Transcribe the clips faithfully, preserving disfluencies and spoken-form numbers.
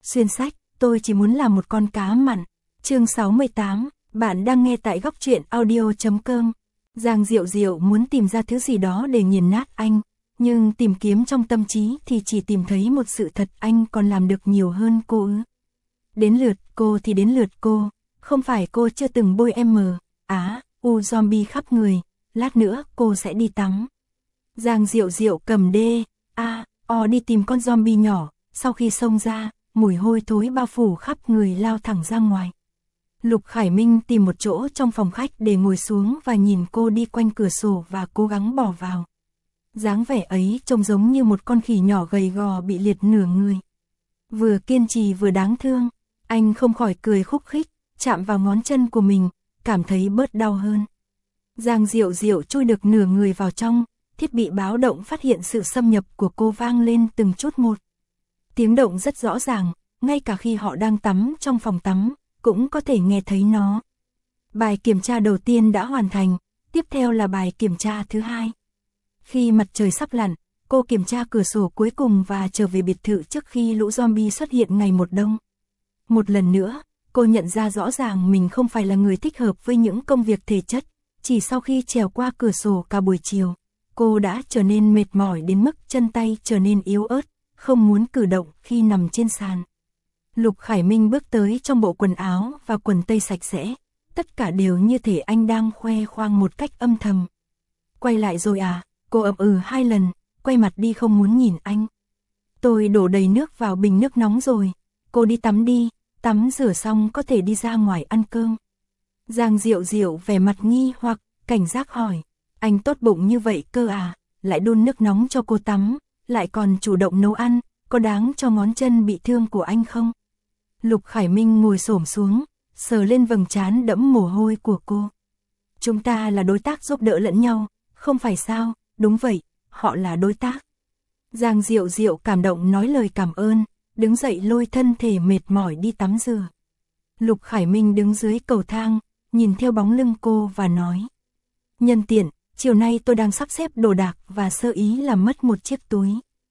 Xuyên sách, tôi chỉ muốn là một con cá mặn. Chương sáu mươi tám, bạn đang nghe tại góc truyện audio chấm com. Giang Diệu Diệu muốn tìm ra thứ gì đó để nghiền nát anh, nhưng tìm kiếm trong tâm trí thì chỉ tìm thấy một sự thật, anh còn làm được nhiều hơn cô ư. Đến lượt cô thì đến lượt cô, không phải cô chưa từng bôi M, Á, U zombie khắp người, lát nữa cô sẽ đi tắm. Giang Diệu Diệu cầm D, A, O đi tìm con zombie nhỏ, sau khi xông ra, mùi hôi thối bao phủ khắp người lao thẳng ra ngoài. Lục Khải Minh tìm một chỗ trong phòng khách để ngồi xuống và nhìn cô đi quanh cửa sổ và cố gắng bỏ vào. Dáng vẻ ấy trông giống như một con khỉ nhỏ gầy gò bị liệt nửa người. Vừa kiên trì vừa đáng thương, anh không khỏi cười khúc khích, chạm vào ngón chân của mình, cảm thấy bớt đau hơn. Giang Diệu Diệu chui được nửa người vào trong, thiết bị báo động phát hiện sự xâm nhập của cô vang lên từng chút một. Tiếng động rất rõ ràng, ngay cả khi họ đang tắm trong phòng tắm, cũng có thể nghe thấy nó. Bài kiểm tra đầu tiên đã hoàn thành, tiếp theo là bài kiểm tra thứ hai. Khi mặt trời sắp lặn, cô kiểm tra cửa sổ cuối cùng và trở về biệt thự trước khi lũ zombie xuất hiện ngày một đông. Một lần nữa, cô nhận ra rõ ràng mình không phải là người thích hợp với những công việc thể chất. Chỉ sau khi trèo qua cửa sổ cả buổi chiều, cô đã trở nên mệt mỏi đến mức chân tay trở nên yếu ớt, không muốn cử động khi nằm trên sàn. Lục Khải Minh bước tới trong bộ quần áo và quần tây sạch sẽ, tất cả đều như thể anh đang khoe khoang một cách âm thầm. Quay lại rồi à, cô ậm ừ hai lần, quay mặt đi không muốn nhìn anh. Tôi đổ đầy nước vào bình nước nóng rồi, cô đi tắm đi, tắm rửa xong có thể đi ra ngoài ăn cơm. Giang Diệu Diệu vẻ mặt nghi hoặc, cảnh giác hỏi, anh tốt bụng như vậy cơ à, lại đun nước nóng cho cô tắm, lại còn chủ động nấu ăn, có đáng cho ngón chân bị thương của anh không? Lục Khải Minh ngồi xổm xuống, sờ lên vầng trán đẫm mồ hôi của cô. Chúng ta là đối tác giúp đỡ lẫn nhau, không phải sao? Đúng vậy, họ là đối tác. Giang Diệu Diệu cảm động nói lời cảm ơn, đứng dậy lôi thân thể mệt mỏi đi tắm rửa. Lục Khải Minh đứng dưới cầu thang, nhìn theo bóng lưng cô và nói. Nhân tiện, chiều nay tôi đang sắp xếp đồ đạc và sơ ý làm mất một chiếc túi.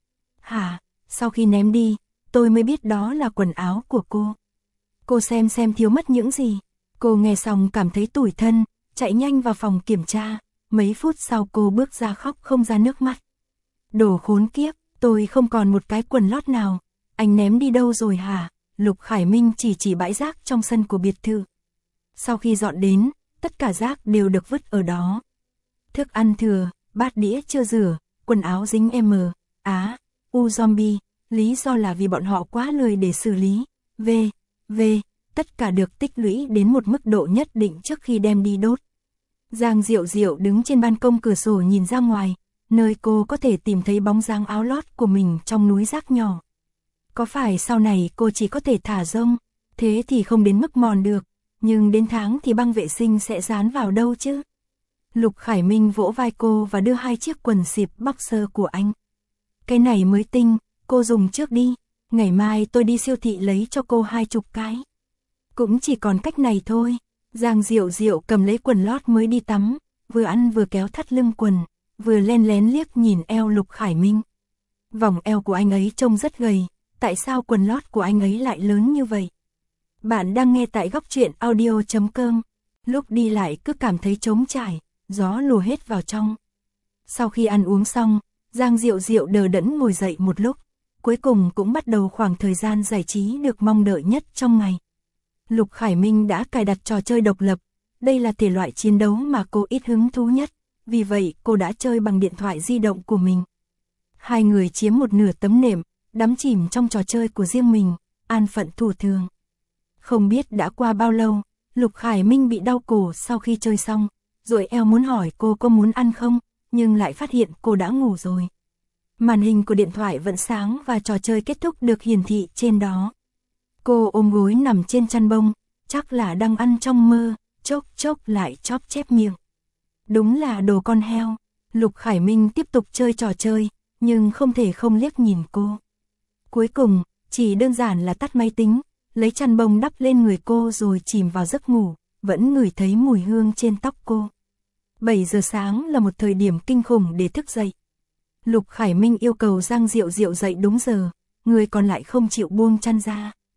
Hả, sau khi ném đi, tôi mới biết đó là quần áo của cô. Cô xem xem thiếu mất những gì. Cô nghe xong cảm thấy tủi thân, chạy nhanh vào phòng kiểm tra. Mấy phút sau cô bước ra khóc không ra nước mắt. Đồ khốn kiếp, tôi không còn một cái quần lót nào. Anh ném đi đâu rồi hả? Lục Khải Minh chỉ chỉ bãi rác trong sân của biệt thự. Sau khi dọn đến, tất cả rác đều được vứt ở đó. Thức ăn thừa, bát đĩa chưa rửa, quần áo dính M, Á, U zombie, lý do là vì bọn họ quá lười để xử lý. V, V, tất cả được tích lũy đến một mức độ nhất định trước khi đem đi đốt. Giang Diệu Diệu đứng trên ban công cửa sổ nhìn ra ngoài, nơi cô có thể tìm thấy bóng dáng áo lót của mình trong núi rác nhỏ. Có phải sau này cô chỉ có thể thả rông, thế thì không đến mức mòn được, nhưng đến tháng thì băng vệ sinh sẽ dán vào đâu chứ? Lục Khải Minh vỗ vai cô và đưa hai chiếc quần xịp boxer của anh. Cái này mới tinh, cô dùng trước đi, ngày mai tôi đi siêu thị lấy cho cô hai chục cái. Cũng chỉ còn cách này thôi. Giang Diệu Diệu cầm lấy quần lót mới đi tắm, vừa ăn vừa kéo thắt lưng quần, vừa len lén liếc nhìn eo Lục Khải Minh. Vòng eo của anh ấy trông rất gầy, tại sao quần lót của anh ấy lại lớn như vậy? Bạn đang nghe tại góc truyện audio chấm com. Lúc đi lại cứ cảm thấy trống trải, gió lùa hết vào trong. Sau khi ăn uống xong, Giang Diệu Diệu đờ đẫn ngồi dậy một lúc, cuối cùng cũng bắt đầu khoảng thời gian giải trí được mong đợi nhất trong ngày. Lục Khải Minh đã cài đặt trò chơi độc lập, đây là thể loại chiến đấu mà cô ít hứng thú nhất, vì vậy cô đã chơi bằng điện thoại di động của mình. Hai người chiếm một nửa tấm nệm, đắm chìm trong trò chơi của riêng mình, an phận thủ thường. Không biết đã qua bao lâu, Lục Khải Minh bị đau cổ sau khi chơi xong, rồi eo muốn hỏi cô có muốn ăn không, nhưng lại phát hiện cô đã ngủ rồi. Màn hình của điện thoại vẫn sáng và trò chơi kết thúc được hiển thị trên đó. Cô ôm gối nằm trên chăn bông, chắc là đang ăn trong mơ, chốc chốc lại chóp chép miệng. Đúng là đồ con heo. Lục Khải Minh tiếp tục chơi trò chơi, nhưng không thể không liếc nhìn cô. Cuối cùng, chỉ đơn giản là tắt máy tính, lấy chăn bông đắp lên người cô rồi chìm vào giấc ngủ, vẫn ngửi thấy mùi hương trên tóc cô. bảy giờ sáng là một thời điểm kinh khủng để thức dậy. Lục Khải Minh yêu cầu Giang Diệu Diệu dậy đúng giờ, người còn lại không chịu buông chăn ra.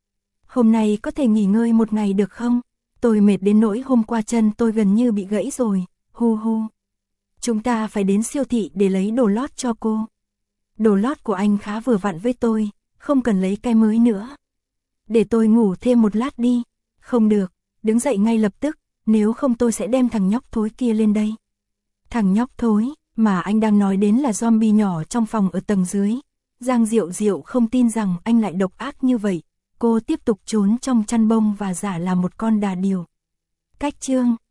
Hôm nay có thể nghỉ ngơi một ngày được không? Tôi mệt đến nỗi hôm qua chân tôi gần như bị gãy rồi, hu hu. Chúng ta phải đến siêu thị để lấy đồ lót cho cô. Đồ lót của anh khá vừa vặn với tôi, không cần lấy cái mới nữa. Để tôi ngủ thêm một lát đi. Không được, đứng dậy ngay lập tức, nếu không tôi sẽ đem thằng nhóc thối kia lên đây. Thằng nhóc thối, mà anh đang nói đến là zombie nhỏ trong phòng ở tầng dưới. Giang Diệu Diệu không tin rằng anh lại độc ác như vậy. Cô tiếp tục trốn trong chăn bông và giả là một con đà điểu. Cách chương